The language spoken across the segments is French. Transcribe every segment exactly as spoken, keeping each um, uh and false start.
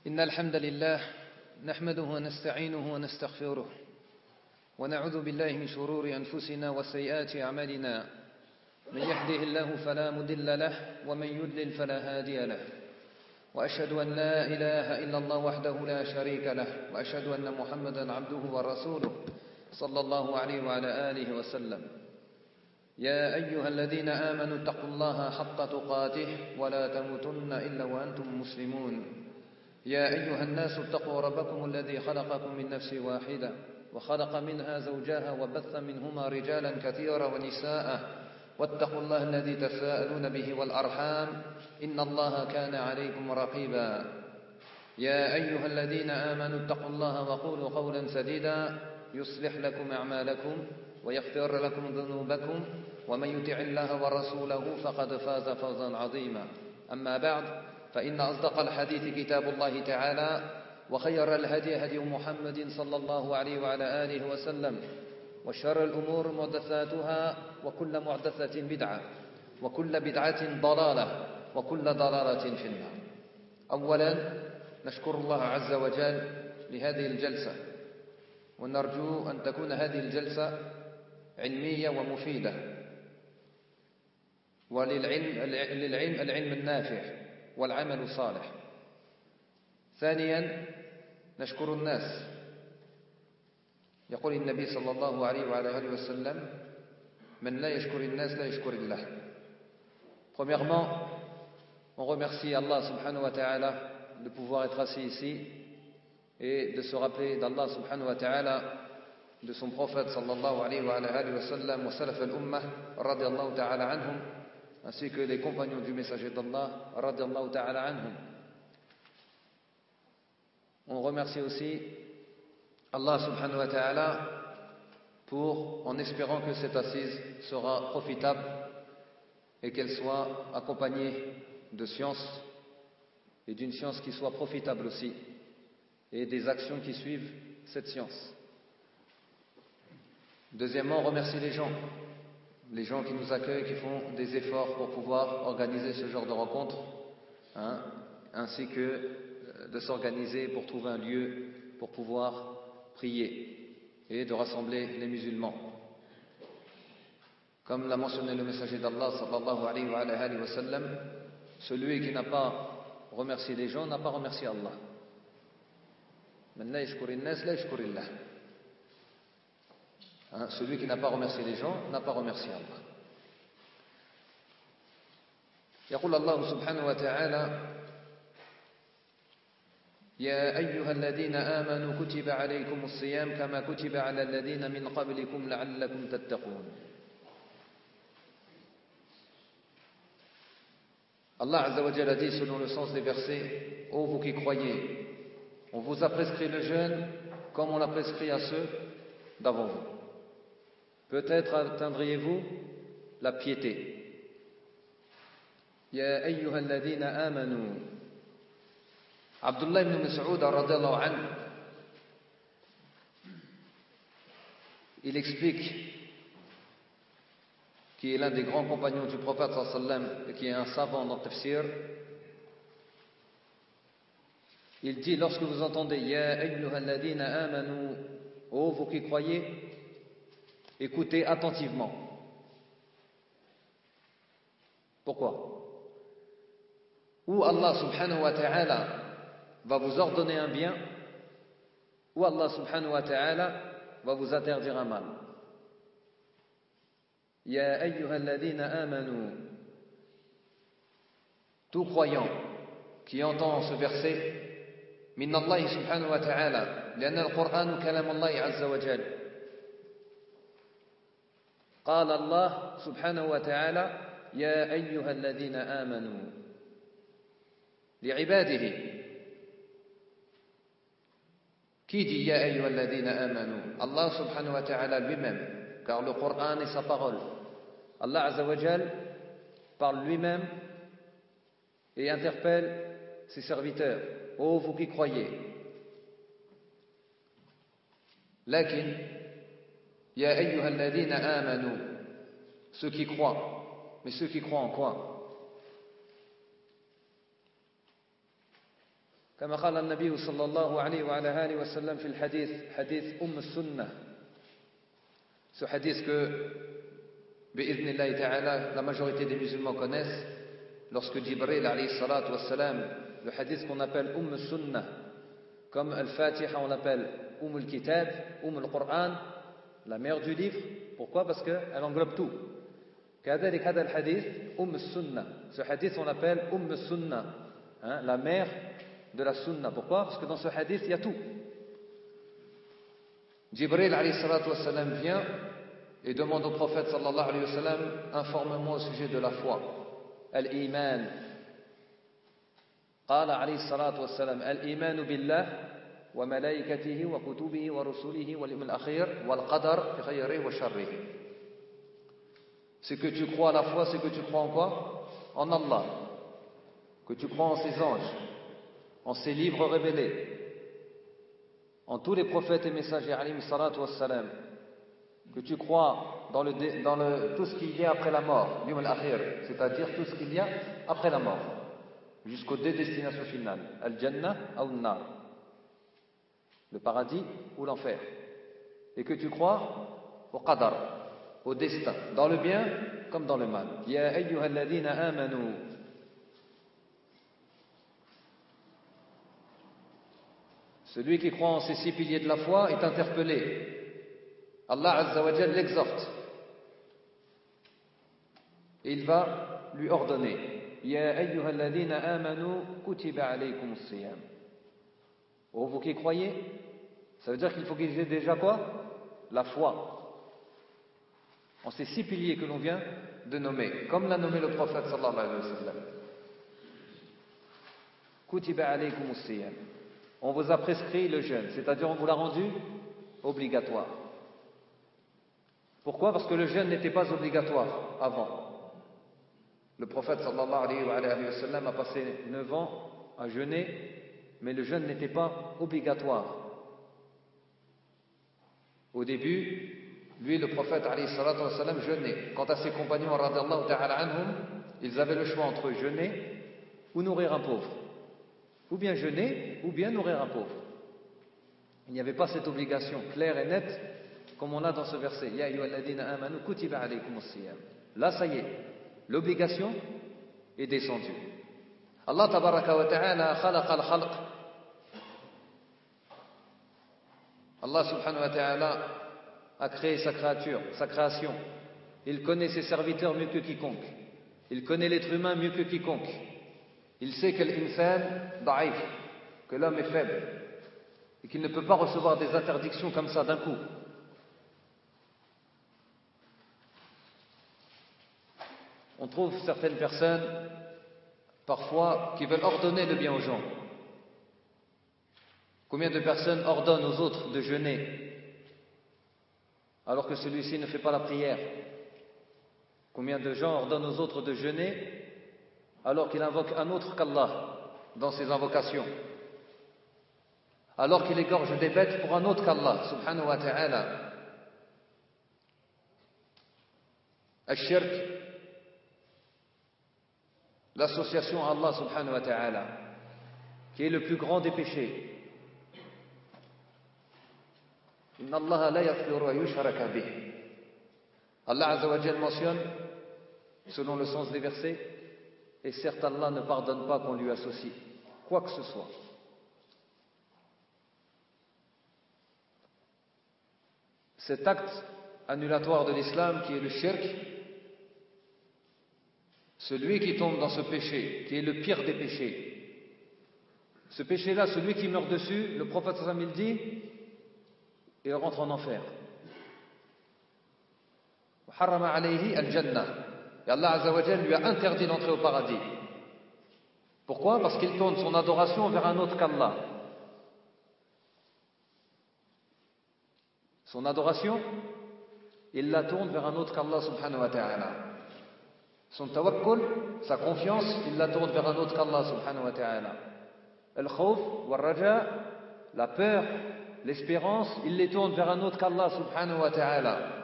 إن الحمد لله نحمده ونستعينه ونستغفره ونعوذ بالله من شرور أنفسنا وسيئات أعمالنا من يهده الله فلا مضل له ومن يضلل فلا هادي له وأشهد أن لا إله إلا الله وحده لا شريك له وأشهد أن محمدا عبده ورسوله صلى الله عليه وعلى آله وسلم يا أيها الذين آمنوا اتقوا الله حق تقاته ولا تموتن إلا وأنتم مسلمون يا أيها الناس اتقوا ربكم الذي خلقكم من نفس واحدة وخلق منها زوجها وبث منهما رجالا كثيرا ونساء واتقوا الله الذي تساءلون به والأرحام إن الله كان عليكم رقيبا يا أيها الذين آمنوا اتقوا الله وقولوا قولا سديدا يصلح لكم أعمالكم ويغفر لكم ذنوبكم ومن يطع الله ورسوله فقد فاز فوزا عظيما أما بعد فإن أصدق الحديث كتاب الله تعالى وخير الهدي هدي محمد صلى الله عليه وعلى آله وسلم وشر الأمور محدثاتها وكل محدثة بدعة وكل بدعة ضلالة وكل ضلالة في النار. أولا نشكر الله عز وجل لهذه الجلسة ونرجو أن تكون هذه الجلسة علمية ومفيدة وللعلم للعلم العلم النافع والعمل الصالح. ثانيا نشكر الناس. يقول النبي صلى الله عليه وعلى آله وسلم من لا يشكر الناس لا يشكر الله. Premièrement, on remercie Allah subhanahu wa ta'ala de pouvoir être assis ici et de se rappeler d'Allah subhanahu wa ta'ala, de son prophète sallallahu alayhi wa alihi wa sallam wa salaf al-ummah radiyallahu ta'ala anhum, ainsi que les compagnons du messager d'Allah radiyallahu ta'ala anhum. On remercie aussi Allah subhanahu wa ta'ala pour, en espérant que cette assise sera profitable et qu'elle soit accompagnée de science et d'une science qui soit profitable aussi et des actions qui suivent cette science. Deuxièmement, on remercie les gens, les gens qui nous accueillent, qui font des efforts pour pouvoir organiser ce genre de rencontres, hein, ainsi que de s'organiser pour trouver un lieu pour pouvoir prier et de rassembler les musulmans. Comme l'a mentionné le messager d'Allah sallallahu alayhi wa alayhi wa sallam, celui qui n'a pas remercié les gens n'a pas remercié Allah. Man la yashkuri an-nas la yashkuri Allah. Hein, celui qui n'a pas remercié les gens n'a pas remercié Allah. يقول الله سبحانه وتعالى يا أيها الذين آمنوا كتب عليكم الصيام كما كتب على الذين من قبلكم لعلكم تتقون. Allah Azza wa Jalla dit selon le sens des versets: ô vous qui croyez, on vous a prescrit le jeûne comme on l'a prescrit à ceux d'avant vous. Peut-être atteindriez-vous la piété. Ya ayyuha alladhina amanu. Abdullah ibn Mas'ud radhiyallahu anhu, il explique, qui est l'un des grands compagnons du prophète sallallahu alayhi wa sallam et qui est un savant dans le tafsir. Il dit, lorsque vous entendez Ya ayyuha alladhina amanu, ô vous qui croyez, écoutez attentivement. Pourquoi? Ou Allah subhanahu wa ta'ala va vous ordonner un bien, ou Allah subhanahu wa ta'ala va vous interdire un mal. Ya ayyuha alladhina amanu. Tout croyant qui entend ce verset, min Allah subhanahu wa ta'ala, لأن القرآن كلام الله عز وجل. قال الله سبحانه وتعالى يا أيها الذين آمنوا لعباده. Qui dit Ya ayyuha alladhina amanu? Allah subhanahu wa ta'ala lui-même, car le Coran est sa parole. Allah Azza wa Jal parle lui-même et interpelle ses serviteurs. Ô vous qui croyez. Lakin Ya ayyuha alladhina amanu, ceux qui croient. Mais ceux qui croient en quoi? كما قال النبي صلى الله عليه وعلى آله وسلم في الحديث حديث أم السنة. Ce hadith que, بإذن الله تعالى, la majorité des musulmans connaissent, lorsque Jibril alayhi salatu wassalam, le hadith qu'on appelle Umm Sunnah, comme Al-Fatiha on l'appelle Umm al-Kitab, Umm al-Qur'an, la mère du livre. Pourquoi? Parce qu'elle englobe tout. كذلك هذا الحديث Umm Sunnah. Ce hadith on l'appelle Umm Sunnah, hein, la mère de la Sunna. Pourquoi? Parce que dans ce hadith il y a tout. Jibril alayhi salatu wassalam vient et demande au prophète sallallahu alayhi wa sallam, informe-moi au sujet de la foi. Al-Iman. قال عليه الصلاة والسلام الإيمان بالله وملائكته وكتبه ورسله واليوم الأخير والقدر خيره وشره. C'est que tu crois à la foi, c'est que tu crois en quoi? En Allah. Que tu crois en ses anges, en ses livres révélés, en tous les prophètes et messagers alayhi salatu wassalam. Que tu crois dans, le, dans le, tout ce qu'il y a après la mort, c'est-à-dire tout ce qu'il y a après la mort, jusqu'aux deux destinations finales, Al-Jannah ou Al-Nar, le paradis ou l'enfer. Et que tu crois au Qadar, au destin, dans le bien comme dans le mal. Ya ayyuhalladhina amanu. Celui qui croit en ces six piliers de la foi est interpellé. Allah Azza wa Jal l'exhorte. Et il va lui ordonner. Ya ayyuhalladhina amanu kutiba alaykumus siyam. Oh, vous qui croyez, ça veut dire qu'il faut qu'ils aient déjà quoi? La foi. En ces six piliers que l'on vient de nommer, comme l'a nommé le prophète sallallahu alayhi wa sallam. Kutiba alaykumus siyam. On vous a prescrit le jeûne, c'est-à-dire on vous l'a rendu obligatoire. Pourquoi? Parce que le jeûne n'était pas obligatoire avant. Le prophète sallallahu alayhi wa sallam a passé neuf ans à jeûner, mais le jeûne n'était pas obligatoire. Au début, lui, le prophète alayhi wa sallam, jeûnait. Quant à ses compagnons, radiyallahu ta'ala anhum, ils avaient le choix entre jeûner ou nourrir un pauvre. Ou bien jeûner, ou bien nourrir un pauvre. Il n'y avait pas cette obligation claire et nette comme on a dans ce verset. Ya ayyuhalladhina amanu kutiba alaykumus siyam. Là, ça y est, l'obligation est descendue. Allah tabaraka wa ta'ala khalaqa al-khalq. Allah subhanahu wa ta'ala a créé sa créature, sa création. Il connaît ses serviteurs mieux que quiconque. Il connaît l'être humain mieux que quiconque. Il sait que l'insan da'if, que l'homme est faible et qu'il ne peut pas recevoir des interdictions comme ça d'un coup. On trouve certaines personnes parfois qui veulent ordonner le bien aux gens. Combien de personnes ordonnent aux autres de jeûner alors que celui-ci ne fait pas la prière? Combien de gens ordonnent aux autres de jeûner alors qu'il invoque un autre qu'Allah dans ses invocations, alors qu'il égorge des bêtes pour un autre qu'Allah subhanahu wa ta'ala. Al-shirk, l'association à Allah subhanahu wa ta'ala, qui est le plus grand des péchés. Inna Allah la yaghfiru an yushraka bih. Allah Azza wa Jal mentionne, selon le sens des versets, et certes Allah ne pardonne pas qu'on lui associe quoi que ce soit. Cet acte annulatoire de l'islam qui est le shirk, celui qui tombe dans ce péché, qui est le pire des péchés, ce péché-là, celui qui meurt dessus, le prophète sallallahu alayhi wa sallam, il dit, il rentre en enfer. Harrama alayhi al-jannah. Et Allah Azza wa Jal lui a interdit d'entrer au paradis. Pourquoi? Parce qu'il tourne son adoration vers un autre qu'Allah. Son adoration, il la tourne vers un autre qu'Allah subhanahu wa ta'ala. Son tawakkul, sa confiance, il la tourne vers un autre qu'Allah subhanahu wa ta'ala. Al-khawf, wal-raja, la peur, l'espérance, il les tourne vers un autre qu'Allah subhanahu wa ta'ala.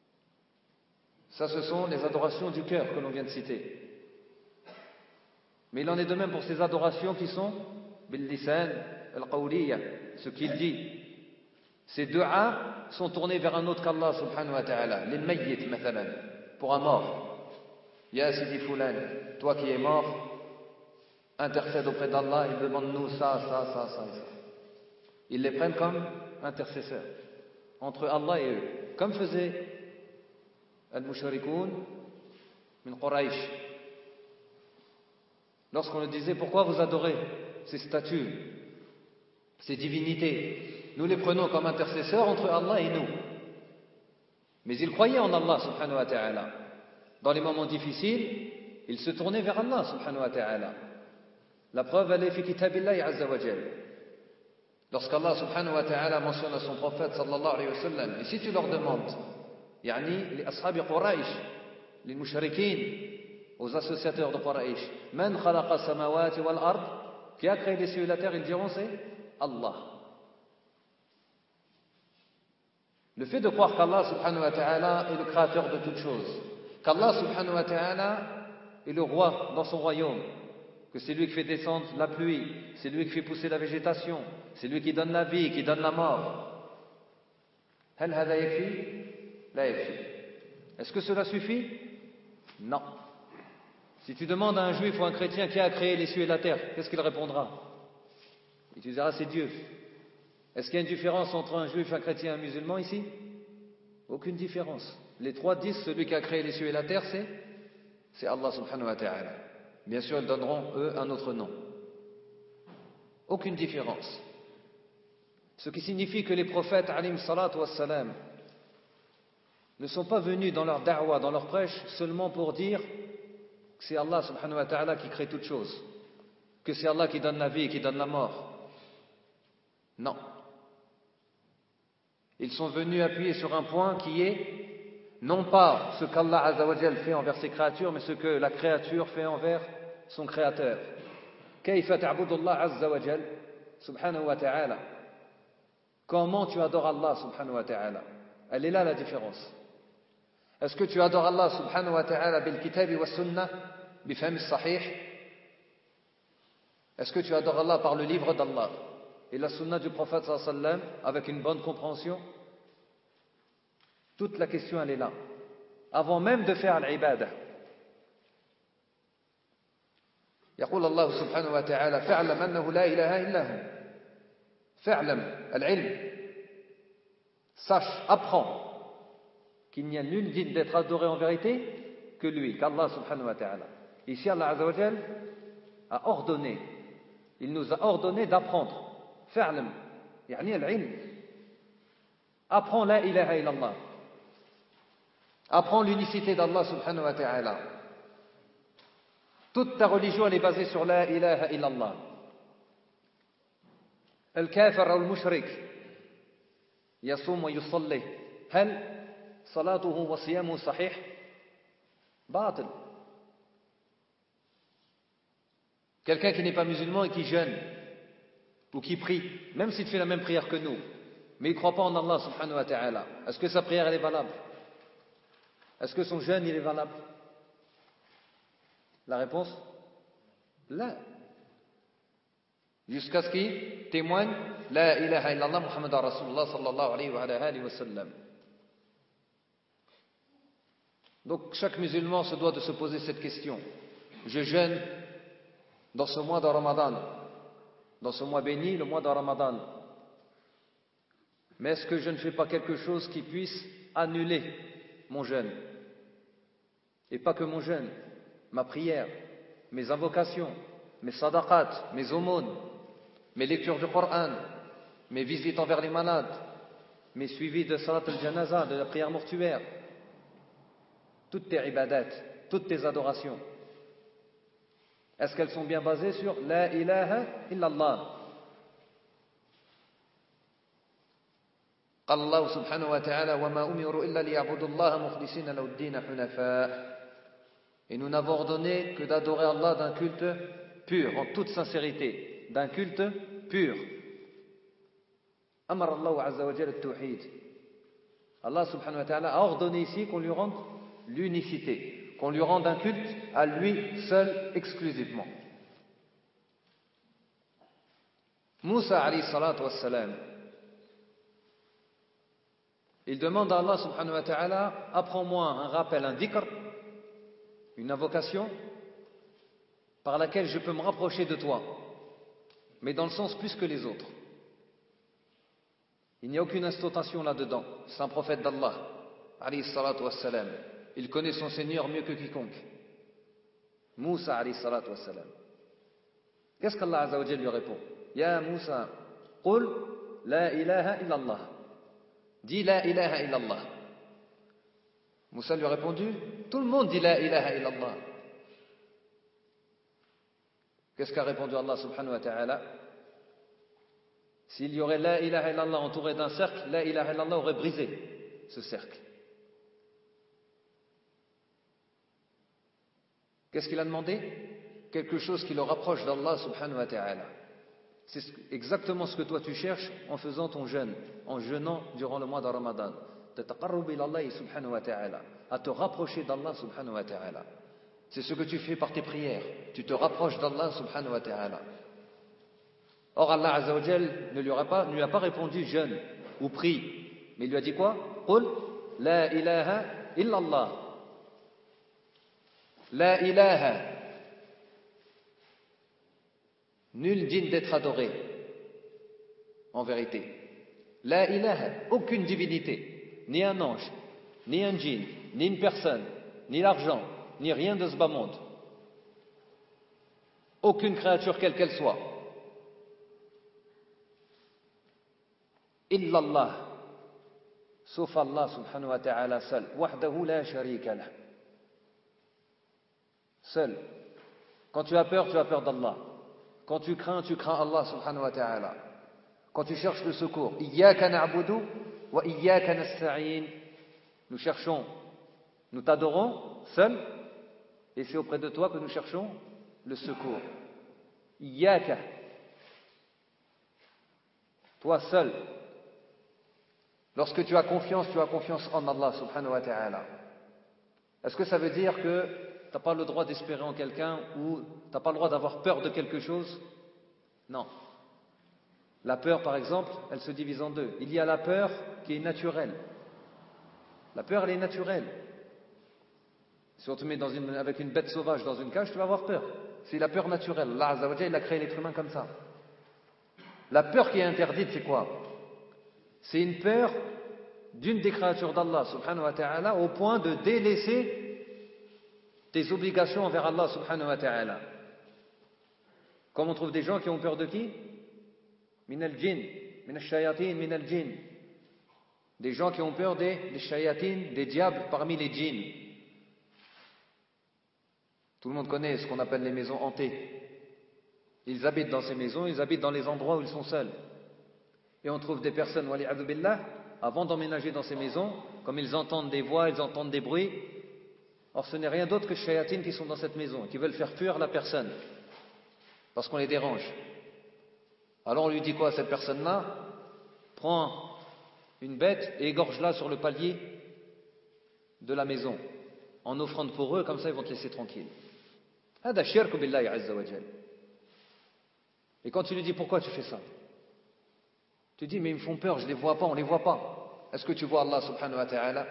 Ça, ce sont les adorations du cœur que l'on vient de citer. Mais il en est de même pour ces adorations qui sont bil-lisan al-qawliya, ce qu'il dit. Ces du'as sont tournés vers un autre qu'Allah subhanahu wa ta'ala. Les mayyit, mathalan, pour un mort. Ya Sidi Foulan, toi qui es mort, intercède auprès d'Allah, il demande-nous ça, ça, ça, ça et ça. Ils les prennent comme intercesseurs entre Allah et eux, comme faisait al-mushrikoun min Quraysh. Lorsqu'on leur disait pourquoi vous adorez ces statues, ces divinités, nous les prenons comme intercesseurs entre Allah et nous. Mais ils croyaient en Allah subhanahu wa ta'ala. Dans les moments difficiles, ils se tournaient vers Allah subhanahu wa ta'ala. La preuve, elle est fi kitabillahi azza wa jal. Lorsqu'Allah subhanahu wa ta'ala mentionne à son prophète sallallahu alayhi wa sallam, et si tu leur demandes, yani les ashabi Quraysh, les mushrikin, aux associateurs de Quraysh, man khalaqa samawati wal ard, qui a créé les cieux et la terre, ils diront c'est Allah. Le fait de croire qu'Allah subhanahu wa ta'ala est le créateur de toutes choses, qu'Allah subhanahu wa ta'ala est le roi dans son royaume, que c'est lui qui fait descendre la pluie, c'est lui qui fait pousser la végétation, c'est lui qui donne la vie, qui donne la mort. Hal hada yakfi? La yakfi. Est-ce que cela suffit? Non. Si tu demandes à un juif ou à un chrétien qui a créé les cieux et la terre, qu'est-ce qu'il répondra? Il te dira c'est Dieu. Est-ce qu'il y a une différence entre un juif, un chrétien et un musulman ici? Aucune différence. Les trois disent celui qui a créé les cieux et la terre, c'est c'est Allah subhanahu wa ta'ala. Bien sûr, ils donneront, eux, un autre nom. Aucune différence. Ce qui signifie que les prophètes, alayhim salatu wassalam, ne sont pas venus dans leur da'wa, dans leur prêche, seulement pour dire que c'est Allah subhanahu wa ta'ala qui crée toutes choses, que c'est Allah qui donne la vie et qui donne la mort. Non. Ils sont venus appuyer sur un point qui est non pas ce qu'Allah azza wa jal fait envers ses créatures, mais ce que la créature fait envers son créateur. Kayfa ta'budu Allah azza wa jal subhanahu wa ta'ala. Comment tu adores Allah subhanahu wa ta'ala? Elle est là la différence. Est-ce que tu adores Allah subhanahu wa ta'ala bil kitabi wa sunnah bi fahm sahih? Est-ce que tu adores Allah par le livre d'Allah et la sunna du prophète sallallahu alayhi wa sallam avec une bonne compréhension? Toute la question elle est là. Avant même de faire l'ibadah. يقول الله سبحانه وتعالى فاعلم أنه لا إله إلا هو. فاعلم العلم. Sache, apprends qu'il n'y a nul digne d'être adoré en vérité que lui, qu'Allah subhanahu wa ta'ala. Ici Allah azza wa jal a ordonné, il nous a ordonné d'apprendre. فاعلم يعني العلم. Apprends la ilaha illallah. Apprends l'unicité d'Allah subhanahu wa ta'ala. Toute ta religion elle est basée sur la ilaha illallah. الكافر أو المشرك يصوم ويصلي هل صلاته وصيامه صحيح؟ باطل. Quelqu'un qui n'est pas musulman et qui jeûne ou qui prie, même s'il fait la même prière que nous, mais il ne croit pas en Allah subhanahu wa ta'ala, est-ce que sa prière elle est valable? Est-ce que son jeûne il est valable? La réponse? Là. Jusqu'à ce qu'il témoigne La ilaha illallah Muhammad Rasulullah sallallahu alayhi wa alayhi wa sallam. Donc chaque musulman se doit de se poser cette question. Je jeûne dans ce mois de Ramadan, dans ce mois béni, le mois de Ramadan. Mais est-ce que je ne fais pas quelque chose qui puisse annuler mon jeûne? Et pas que mon jeûne, ma prière, mes invocations, mes sadaqat, mes aumônes, mes lectures du Coran, mes visites envers les malades, mes suivis de salat al-janaza, de la prière mortuaire, toutes tes ibadat, toutes tes adorations, est-ce qu'elles sont bien basées sur la ilaha illallah? قال الله سبحانه وتعالى وما أمروا إلا ليعبدوا الله مخلصين له الدين حنفاء. Et nous n'avons ordonné que d'adorer Allah d'un culte pur, en toute sincérité, d'un culte pur. Amar Allah azza wa jalla at-tawhid. Allah subhanahu wa ta'ala a ordonné ici qu'on lui rende l'unicité, qu'on lui rende un culte à lui seul exclusivement. Moussa alayhi salatu wassalam, il demande à Allah subhanahu wa ta'ala, apprends-moi un rappel, un dhikr, une invocation par laquelle je peux me rapprocher de toi, mais dans le sens plus que les autres. Il n'y a aucune instantation là-dedans. C'est un prophète d'Allah, alayhi salatu wassalam. Il connaît son Seigneur mieux que quiconque. Moussa alayhi salatu wassalam. Qu'est-ce qu'Allah azza wa jalla lui répond? Ya Moussa, qul la ilaha illallah. Dis la ilaha illallah. Moussa lui a répondu, tout le monde dit la ilaha illallah. Qu'est-ce qu'a répondu Allah subhanahu wa ta'ala? S'il y aurait la ilaha illallah entouré d'un cercle, la ilaha illallah aurait brisé ce cercle. Qu'est-ce qu'il a demandé? Quelque chose qui le rapproche d'Allah subhanahu wa ta'ala. C'est exactement ce que toi tu cherches en faisant ton jeûne, en jeûnant durant le mois de Ramadan. À te rapprocher d'Allah subhanahu wa ta'ala. C'est ce que tu fais par tes prières. Tu te rapproches d'Allah subhanahu wa ta'ala. Or Allah azza wa jal ne lui aura pas, ne lui a pas répondu jeûne ou prie. Mais il lui a dit quoi? Qul la ilaha illallah. La ilaha. Nul digne d'être adoré, en vérité. La ilaha, aucune divinité, ni un ange, ni un djinn, ni une personne, ni l'argent, ni rien de ce bas monde. Aucune créature quelle qu'elle soit. Illallah, sauf Allah subhanahu wa ta'ala seul. Wahdahu la sharika lah. Seul. Quand tu as peur, tu as peur d'Allah. Quand tu crains, tu crains Allah subhanahu wa ta'ala. Quand tu cherches le secours, Iyyaka na'budu wa iyyaka nasta'in. Nous cherchons, nous t'adorons seul, et c'est auprès de toi que nous cherchons le secours. Iyyaka. Toi seul. Lorsque tu as confiance, tu as confiance en Allah subhanahu wa ta'ala. Est-ce que ça veut dire que tu n'as pas le droit d'espérer en quelqu'un ou tu n'as pas le droit d'avoir peur de quelque chose? Non. La peur, par exemple, elle se divise en deux. Il y a la peur qui est naturelle. La peur, elle est naturelle. Si on te met dans une, avec une bête sauvage dans une cage, tu vas avoir peur. C'est la peur naturelle. Allah azza wa jalla, il a créé l'être humain comme ça. La peur qui est interdite, c'est quoi? C'est une peur d'une des créatures d'Allah subhanahu wa ta'ala au point de délaisser tes obligations envers Allah subhanahu wa ta'ala. Comme on trouve des gens qui ont peur de qui? Min al-jinn, min al-shayatin, min al-jinn. Des gens qui ont peur des, des shayatin, des diables parmi les djinns. Tout le monde connaît ce qu'on appelle les maisons hantées. Ils habitent dans ces maisons, ils habitent dans les endroits où ils sont seuls. Et on trouve des personnes, wali'adhu billah, avant d'emménager dans ces maisons, comme ils entendent des voix, ils entendent des bruits. Or ce n'est rien d'autre que les shayatines qui sont dans cette maison, qui veulent faire fuir la personne, parce qu'on les dérange. Alors on lui dit quoi à cette personne-là? Prends une bête et égorge-la sur le palier de la maison, en offrande pour eux, comme ça ils vont te laisser tranquille. Hada shirku billahi azza wa jal. Et quand tu lui dis pourquoi tu fais ça, tu dis mais ils me font peur, je les vois pas, on les voit pas. Est-ce que tu vois Allah subhanahu wa ta'ala?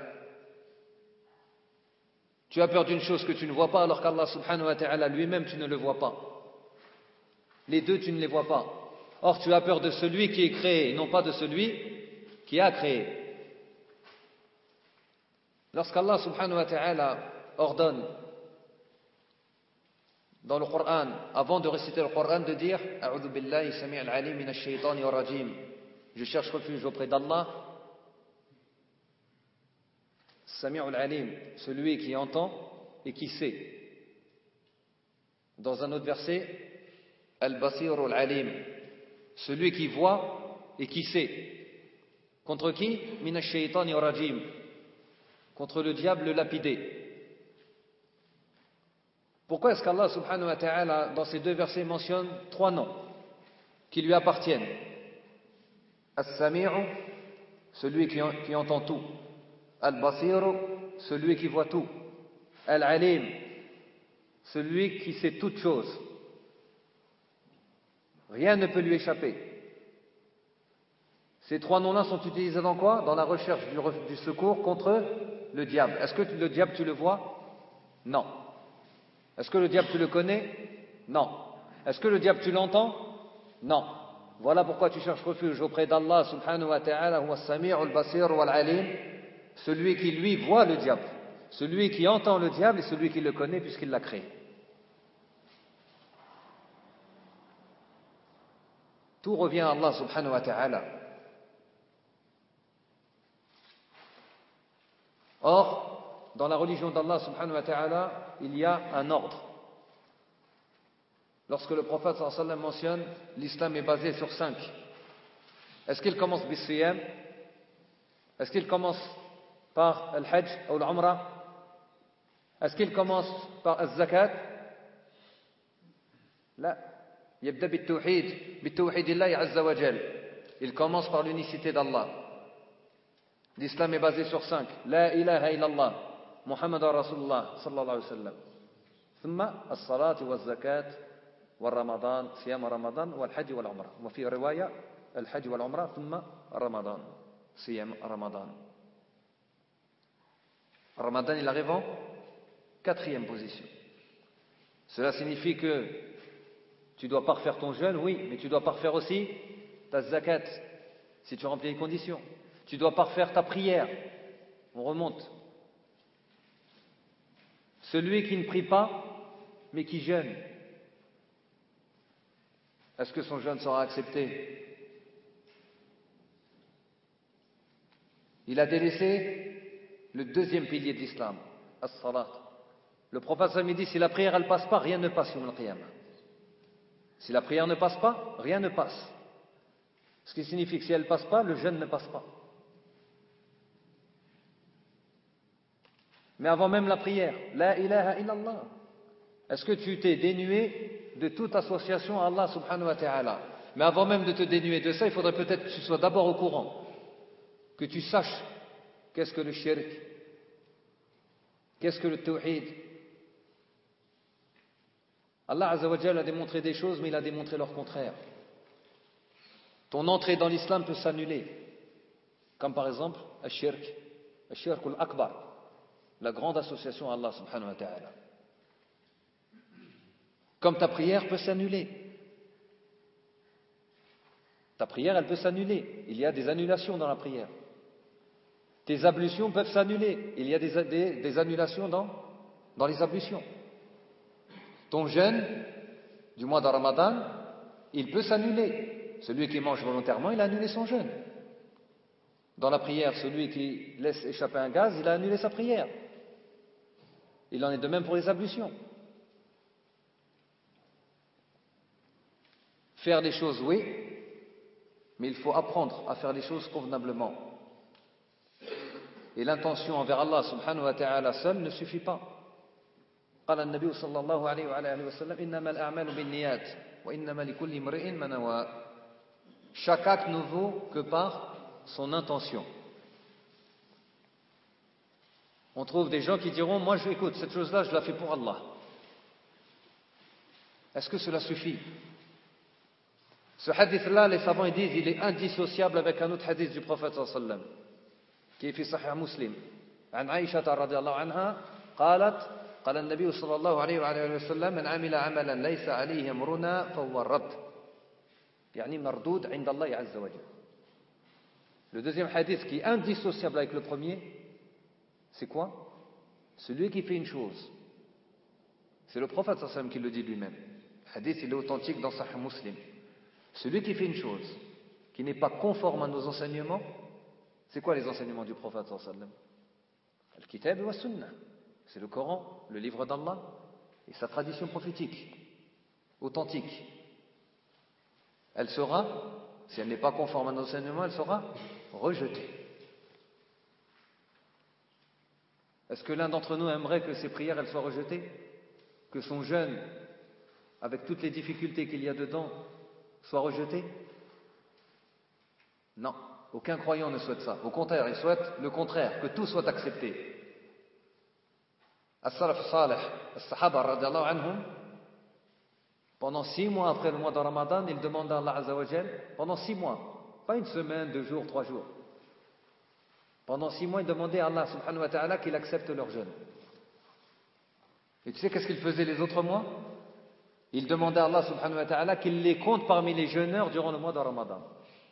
Tu as peur d'une chose que tu ne vois pas alors qu'Allah subhanahu wa ta'ala lui-même tu ne le vois pas. Les deux tu ne les vois pas. Or tu as peur de celui qui est créé, non pas de celui qui a créé. Lorsqu'Allah subhanahu wa ta'ala ordonne dans le Coran, avant de réciter le Coran, de dire A'udhu billahi sami'al alim minash shaitani rajim. Je cherche refuge auprès d'Allah. Sami'ul alim, celui qui entend et qui sait. Dans un autre verset, Al-basirul alim, celui qui voit et qui sait. Contre qui? Minash shaitani rajim. Contre le diable lapidé. Pourquoi est-ce qu'Allah subhanahu wa ta'ala dans ces deux versets mentionne trois noms qui lui appartiennent? As-sami'u, celui qui, qui entend tout. Al-basiru, celui qui voit tout. Al-alim, celui qui sait toutes choses. Rien ne peut lui échapper. Ces trois noms-là sont utilisés dans quoi? Dans la recherche du, du secours contre le diable. Est-ce que le diable, tu le vois? Non. Est-ce que le diable, tu le connais? Non. Est-ce que le diable, tu l'entends? Non. Voilà pourquoi tu cherches refuge auprès d'Allah subhanahu wa ta'ala, huwa as-sami'u al-basir wal-alim, celui qui lui voit le diable, celui qui entend le diable et celui qui le connaît puisqu'il l'a créé. Tout revient à Allah subhanahu wa ta'ala. Or, dans la religion d'Allah subhanahu wa ta'ala, il y a un ordre. Lorsque le prophète sallallahu alayhi wa sallam mentionne l'islam est basé sur cinq, est-ce qu'il commence bis-siyam? Est-ce qu'il commence par le hajj ou l'umrah? Est-ce qu'il commence par le zakat? لا. يبدأ بالتوحيد بالتوحيد الله عز وجل. Il commence par l'unicité d'Allah. L'islam est basé sur cinq. La ilaha illallah, Muhammad Rasulullah sallallahu alayhi wa sallam. ثم الصلاة والزكاة والرمضان صيام رمضان والحج والعمرة. وفي رواية الحج والعمرة ثم رمضان صيام رمضان. Ramadan, il arrive en quatrième position. Cela signifie que tu dois parfaire ton jeûne, oui, mais tu dois parfaire aussi ta zakat, si tu remplis les conditions. Tu dois parfaire ta prière. On remonte. Celui qui ne prie pas, mais qui jeûne, est-ce que son jeûne sera accepté? Il a délaissé le deuxième pilier de l'islam, as-salat. Le prophète sallallahu alayhi wa sallam dit, si la prière elle passe pas, rien ne passe yawm al-qiyamah. Si la prière ne passe pas, rien ne passe. Ce qui signifie que si elle ne passe pas, le jeûne ne passe pas. Mais avant même la prière, la ilaha illallah, est-ce que tu t'es dénué de toute association à Allah subhanahu wa ta'ala? Mais avant même de te dénuer de ça, il faudrait peut-être que tu sois d'abord au courant, que tu saches qu'est-ce que le shirk, qu'est-ce que le tawhid. Allah azza wa jalla a démontré des choses, mais il a démontré leur contraire. Ton entrée dans l'islam peut s'annuler, comme par exemple al-shirk, al-shirk al-akbar, la grande association à Allah subhanahu wa ta'ala. Comme ta prière peut s'annuler. Ta prière, elle peut s'annuler. Il y a des annulations dans la prière. Tes ablutions peuvent s'annuler. Il y a des, des, des annulations dans, dans les ablutions. Ton jeûne du mois de Ramadan, il peut s'annuler. Celui qui mange volontairement, il a annulé son jeûne. Dans la prière, celui qui laisse échapper un gaz, il a annulé sa prière. Il en est de même pour les ablutions. Faire les choses, oui, mais il faut apprendre à faire les choses convenablement. Et l'intention envers Allah subhanahu wa ta'ala seul ne suffit pas. قال النبي صلى الله عليه وعلى آله وسلم إنما الأعمال بالنيات وإنما لكل امرئ ما نوى. Chaque acte ne vaut que par son intention. On trouve des gens qui diront, moi je écoute, cette chose-là je la fais pour Allah. Est-ce que cela suffit? Ce hadith-là, les savants ils disent, il est indissociable avec un autre hadith du prophète sallallahu alayhi wa sallam, qui est fi Sahih Muslim. عن عائشة رضي الله عنها قالت قال النبي صلى الله عليه وعلى وسلم من عمل عملا ليس عليه أمرنا فهو رد يعني مردود عند الله عز وجل. Le deuxième hadith qui est indissociable avec le premier, c'est quoi? Celui qui fait une chose. C'est le prophète sallallahu alayhi wa sallam qui le dit lui-même. Le hadith il est authentique dans Sahih Muslim. Celui qui fait une chose qui n'est pas conforme à nos enseignements, c'est quoi les enseignements du prophète sallallahu alayhi wa sallam? Al-Kitab wa Sunnah. C'est le Coran, le livre d'Allah et sa tradition prophétique, authentique. Elle sera, si elle n'est pas conforme à nos enseignements, elle sera rejetée. Est-ce que l'un d'entre nous aimerait que ses prières elles soient rejetées? Que son jeûne, avec toutes les difficultés qu'il y a dedans, soit rejeté? Non, aucun croyant ne souhaite ça. Au contraire, il souhaite le contraire, que tout soit accepté. As-Salaf Salih, As-Sahaba radiyallahu anhum, pendant six mois après le mois de Ramadan, ils demandent à Allah Azza wa Jal, pendant six mois, Pas une semaine, deux jours, trois jours. Pendant six mois, ils demandaient à Allah subhanahu wa ta'ala qu'il accepte leur jeûne. Et tu sais qu'est-ce qu'ils faisaient les autres mois? Ils demandaient à Allah subhanahu wa ta'ala qu'il les compte parmi les jeûneurs durant le mois de Ramadan.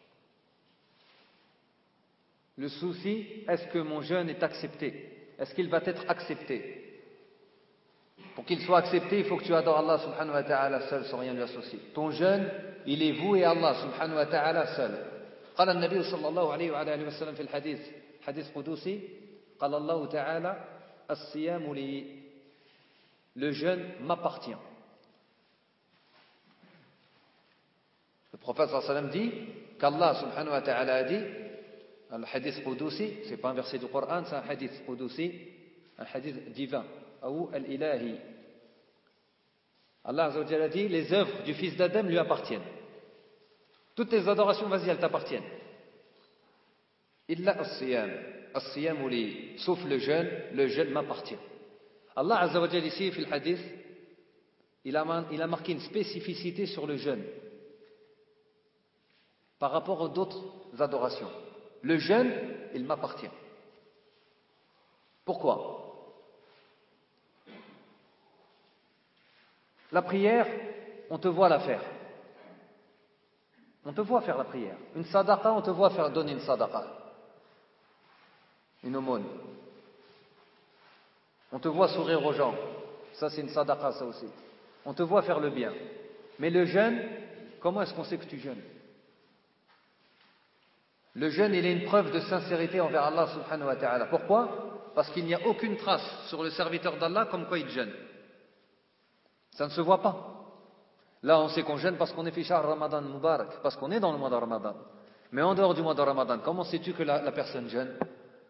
Le souci, est-ce que mon jeûne est accepté? Est-ce qu'il va être accepté? Pour qu'il soit accepté, il faut que tu adores Allah subhanahu wa ta'ala seul, sans rien lui associer. Ton jeûne, il est voué à Allah subhanahu wa ta'ala seul. قال النبي صلى الله عليه وعلى آله وسلم في الحديث حديث قدسي قال الله تعالى الصيام لي. Le jeûne m'appartient. Le prophète sallallahu alayhi wa sallam dit qu'Allah subhanahu wa ta'ala a dit, le hadith qudusi, c'est pas un verset du Coran, c'est un hadith qudusi, un hadith divin, ou al-ilahi. Allah azza wa jalla a dit, les œuvres du fils d'Adam lui appartiennent. Toutes tes adorations, vas-y, elles t'appartiennent. Illa as-siyam, as-siyam li, sauf le jeûne, le jeûne m'appartient. Allah azza wa jalla ici, في الحديث, il a, il a marqué une spécificité sur le jeûne par rapport aux d'autres adorations. Le jeûne, il m'appartient. Pourquoi? La prière, on te voit la faire. On te voit faire la prière. Une sadaqa, on te voit faire donner une sadaqa. Une aumône. On te voit sourire aux gens. Ça, c'est une sadaqa, ça aussi. On te voit faire le bien. Mais le jeûne, comment est-ce qu'on sait que tu jeûnes? Le jeûne, il est une preuve de sincérité envers Allah subhanahu wa ta'ala. Pourquoi? Parce qu'il n'y a aucune trace sur le serviteur d'Allah comme quoi il jeûne. Ça ne se voit pas. Là, on sait qu'on jeûne parce qu'on est fi shahr Ramadan Mubarak, parce qu'on est dans le mois de Ramadan. Mais en dehors du mois de Ramadan, comment sais-tu que la, la personne jeûne?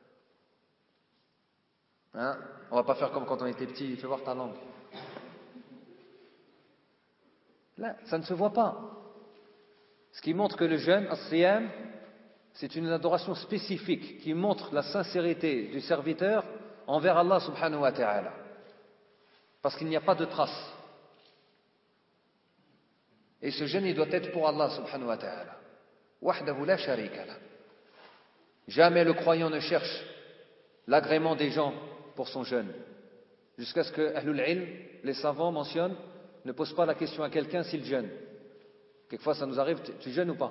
Hein? On ne va pas faire comme quand on était petit, fais voir ta langue. Là, ça ne se voit pas. Ce qui montre que le jeûne, as-siyam, c'est une adoration spécifique qui montre la sincérité du serviteur envers Allah subhanahu wa ta'ala. Parce qu'il n'y a pas de trace. Et ce jeûne, il doit être pour Allah subhanahu wa ta'ala. Wahdahu la sharika la. Jamais le croyant ne cherche l'agrément des gens pour son jeûne. Jusqu'à ce que Ahlul Ilm, les savants mentionnent, ne posent pas la question à quelqu'un s'il jeûne. Quelquefois, ça nous arrive, tu jeûnes ou pas?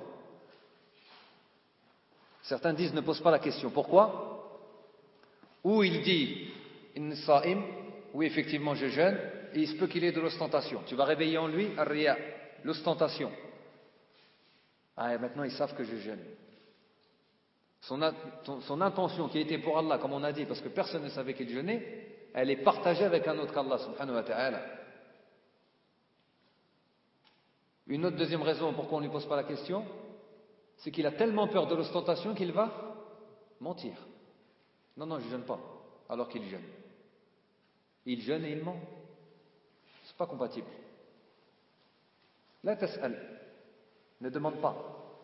Certains disent ne pose pas la question. Pourquoi? Ou il dit in sa'im, oui effectivement je jeûne, et il se peut qu'il ait de l'ostentation. Tu vas réveiller en lui ar-riya, l'ostentation. Ah, et maintenant ils savent que je jeûne. Son, son intention qui était pour Allah, comme on a dit, parce que personne ne savait qu'il jeûnait, elle est partagée avec un autre qu'Allah subhanahu wa ta'ala. Une autre deuxième raison pourquoi on ne lui pose pas la question, c'est qu'il a tellement peur de l'ostentation qu'il va mentir. Non, non, je ne jeûne pas, alors qu'il jeûne. Il jeûne et il ment. C'est pas compatible. La tas'al, ne demande pas.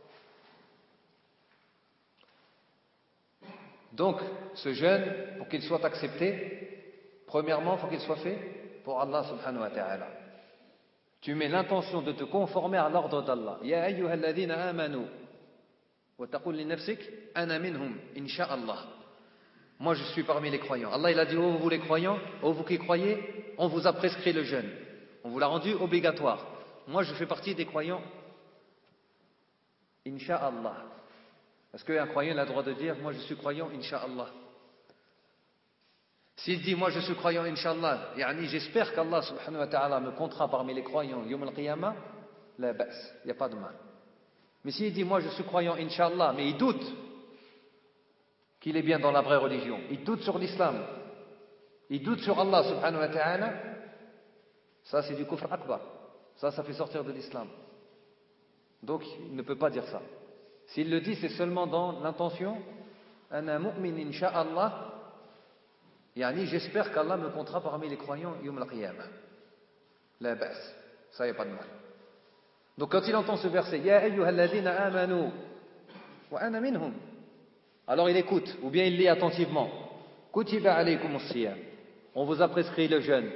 Donc, ce jeûne, pour qu'il soit accepté, premièrement, il faut qu'il soit fait pour Allah subhanahu wa ta'ala. Tu mets l'intention de te conformer à l'ordre d'Allah. Ya ayyuhalladhina amanu. وتقول لنفسك أنا منهم إن شاء الله. Moi je suis parmi les croyants. Allah il a dit, oh vous les croyants, oh vous qui croyez, on vous a prescrit le jeûne, on vous l'a rendu obligatoire. Moi je fais partie des croyants, Inch'Allah. Est-ce qu'un croyant a le droit de dire, moi je suis croyant, Inch'Allah? S'il dit, moi je suis croyant, Inch'Allah, yani, j'espère qu'Allah subhanahu wa ta'ala me comptera parmi les croyants, Yawm al-Qiyamah, la ba's, il n'y a pas de mal. Mais s'il dit, moi je suis croyant, Inch'Allah, mais il doute qu'il est bien dans la vraie religion, il doute sur l'islam, il doute sur Allah subhanahu wa ta'ala, ça c'est du kufr akbar, ça ça fait sortir de l'islam. Donc il ne peut pas dire ça. S'il le dit, c'est seulement dans l'intention, ana mu'min insha'Allah, yani j'espère qu'Allah me comptera parmi les croyants yawm al-qiyamah. La ba's, ça y a pas de mal. Donc quand il entend ce verset, ya ayyuhalladhina amanu wa ana minhum, alors il écoute, ou bien il lit attentivement. Kutiba alaykum as-siyam. On vous a prescrit le jeûne.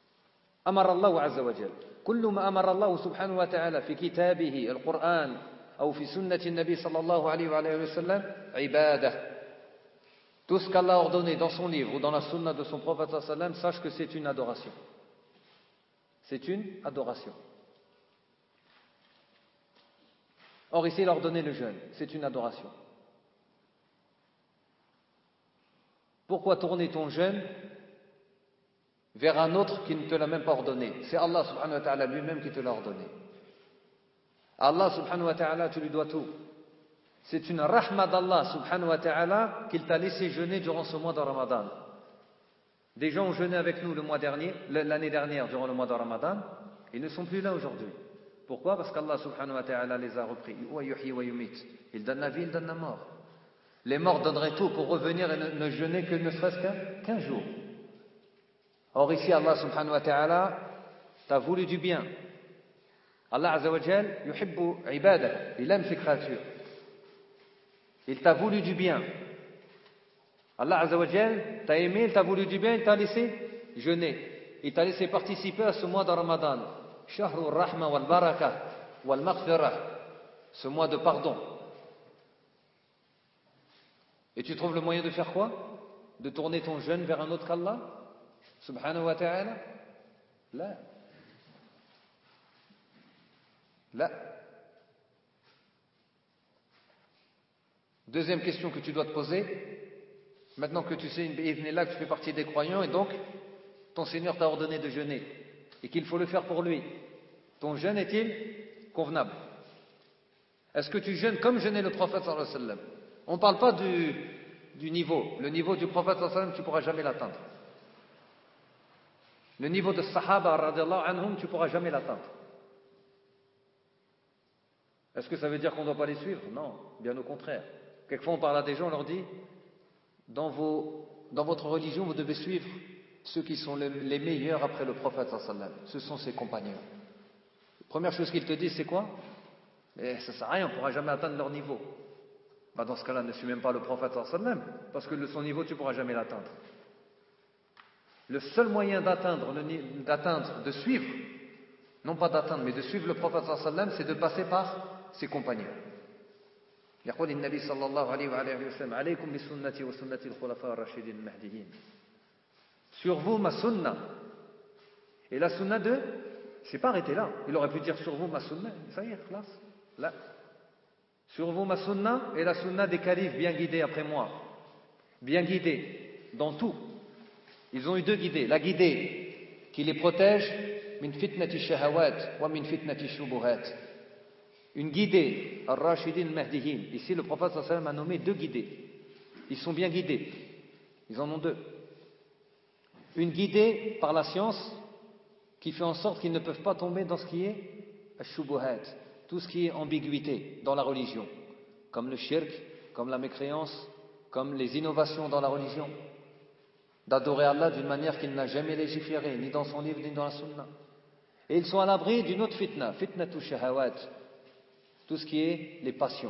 Amar Allah azza wa jalla. Kullu ma amara Allah subhanahu wa ta'ala fi kitabihi al-Qur'an أو في سنة النبي صلى الله عليه وعلى وسلم عبادة. Tout ce qu'Allah a ordonné dans son livre ou dans la sunna de son prophète sallallahu alayhi wa sallam, sache que c'est une adoration. C'est une adoration. Or ici il a ordonné le jeûne, c'est une adoration. Pourquoi tourner ton jeûne vers un autre qui ne te l'a même pas ordonné? C'est Allah subhanahu wa ta'ala lui-même qui te l'a ordonné. Allah subhanahu wa ta'ala, tu lui dois tout. C'est une rahma d'Allah subhanahu wa ta'ala qu'il t'a laissé jeûner durant ce mois de Ramadan. Des gens ont jeûné avec nous le mois dernier, l'année dernière durant le mois de Ramadan, ils ne sont plus là aujourd'hui. Pourquoi? Parce qu'Allah subhanahu wa ta'ala les a repris. Il donne la vie, il donne la mort. Les morts donneraient tout pour revenir et ne, ne jeûner que ne serait-ce qu'un, qu'un jour. Or ici, Allah subhanahu wa ta'ala t'a voulu du bien. Allah azza wa jal yuhibbu ibadah. Il aime ses créatures. Il t'a voulu du bien. Allah azza wa jal t'a aimé, il t'a voulu du bien, il t'a laissé jeûner. Il t'a laissé participer à ce mois de Ramadan. Shahrul rahma wal baraka wal maghfirah. Ce mois de pardon. Et tu trouves le moyen de faire quoi? De tourner ton jeûne vers un autre qu'Allah subhanahu wa ta'ala? Là. Là. Deuxième question que tu dois te poser, maintenant que tu sais là que tu fais partie des croyants et donc ton Seigneur t'a ordonné de jeûner et qu'il faut le faire pour lui, ton jeûne est-il convenable? Est-ce que tu jeûnes comme jeûnait le prophète sallallahu alayhi wa sallam? On ne parle pas du, du niveau. Le niveau du prophète sallallahu alayhi wa sallam, tu ne pourras jamais l'atteindre. Le niveau de Sahaba radiallahu anhum, tu ne pourras jamais l'atteindre. Est-ce que ça veut dire qu'on ne doit pas les suivre? Non, bien au contraire. Quelquefois on parle à des gens, on leur dit, dans, vos, dans votre religion, vous devez suivre ceux qui sont les, les meilleurs après le prophète sallallahu alayhi wa sallam. Ce sont ses compagnons. La première chose qu'ils te disent, c'est quoi? Mais ça ne sert à rien, on ne pourra jamais atteindre leur niveau. Bah dans ce cas-là, ne suis même pas le prophète sallallahu alayhi wa sallam, parce que de son niveau, tu ne pourras jamais l'atteindre. Le seul moyen d'atteindre, d'atteindre, de suivre, non pas d'atteindre, mais de suivre le prophète sallallahu alayhi wa sallam, c'est de passer par ses compagnons. يقول النبي صلى الله عليه وعلى وسلم عليكم بسنتي وسنة الخلفاء الراشدين المهديين. Sur vous ma sunna. Et la sunna de, c'est pas arrêté là. Il aurait pu dire sur vous ma sunna. Ça y est, classe. Là. Sur vous ma sunna et la sunna des califes bien guidés après moi. Bien guidés dans tout. Ils ont eu deux guidées. La guidée qui les protège min fitnati shahawat wa min fitnati shubuhat. Une guidée, al-Rashidin al-Mahdihin. Ici, le prophète sallallahu alayhi wa sallam a nommé deux guidées. Ils sont bien guidés. Ils en ont deux. Une guidée par la science qui fait en sorte qu'ils ne peuvent pas tomber dans ce qui est al-shubuhat, tout ce qui est ambiguïté dans la religion, comme le shirk, comme la mécréance, comme les innovations dans la religion, d'adorer Allah d'une manière qu'il n'a jamais légiféré, ni dans son livre, ni dans la sunna. Et ils sont à l'abri d'une autre fitna, fitnatu shahawat, tout ce qui est les passions,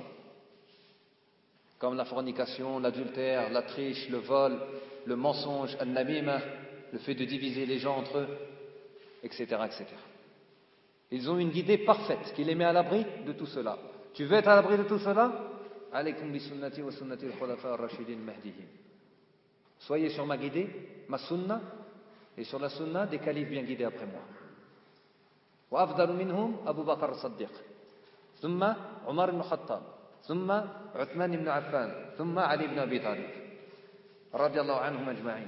comme la fornication, l'adultère, la triche, le vol, le mensonge, al-namima, le fait de diviser les gens entre eux, et cetera, et cetera. Ils ont une guidée parfaite qui les met à l'abri de tout cela. Tu veux être à l'abri de tout cela? Alaykum bi sunnati wa sunnati al-khulafa ar-rashidin mahdihin. Soyez sur ma guidée, ma sunna, et sur la sunna des califes bien guidés après moi. Wa afdalu minhum Abu Bakr as-Siddiq. ثم عمر بن الخطاب ثم عثمان بن عفان ثم علي بن أبي طالب رضي الله عنهم أجمعين.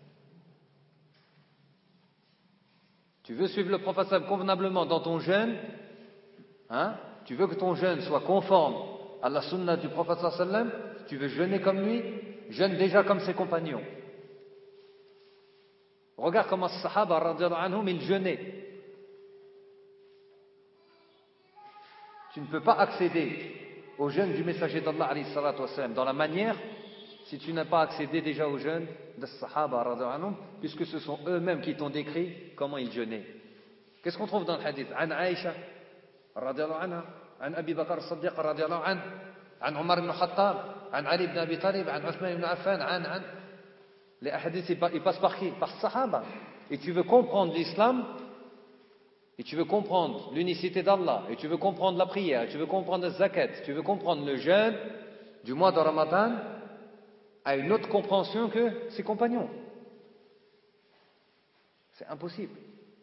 Tu veux suivre le prophète convenablement dans ton jeûne, hein? Tu veux que ton jeûne soit conforme à la sunna du prophète sallallahu alayhi wa sallam, tu veux jeûner comme lui, jeûne déjà comme ses compagnons. Regarde comment les Sahaba radiyallahu anhum ils jeûnaient. Tu ne peux pas accéder au jeûne du messager d'Allah alayhi salatu wassalam dans la manière si tu n'as pas accédé déjà au jeûne des Sahaba radiyallahu anhum, puisque ce sont eux-mêmes qui t'ont décrit comment ils jeûnaient. Qu'est-ce qu'on trouve dans le hadith? An Aïcha radiyallahu anha, an Abi Bakr as-Siddiq radiyallahu anhu, an Omar ibn Khattab, an Ali ibn Abi Talib, an Uthman ibn Affan, an an. Les hadiths ils passent par qui? Par Sahaba. Et tu veux comprendre l'islam, et tu veux comprendre l'unicité d'Allah, et tu veux comprendre la prière, et tu veux comprendre le zakat, tu veux comprendre le jeûne du mois de Ramadan, a une autre compréhension que ses compagnons. C'est impossible.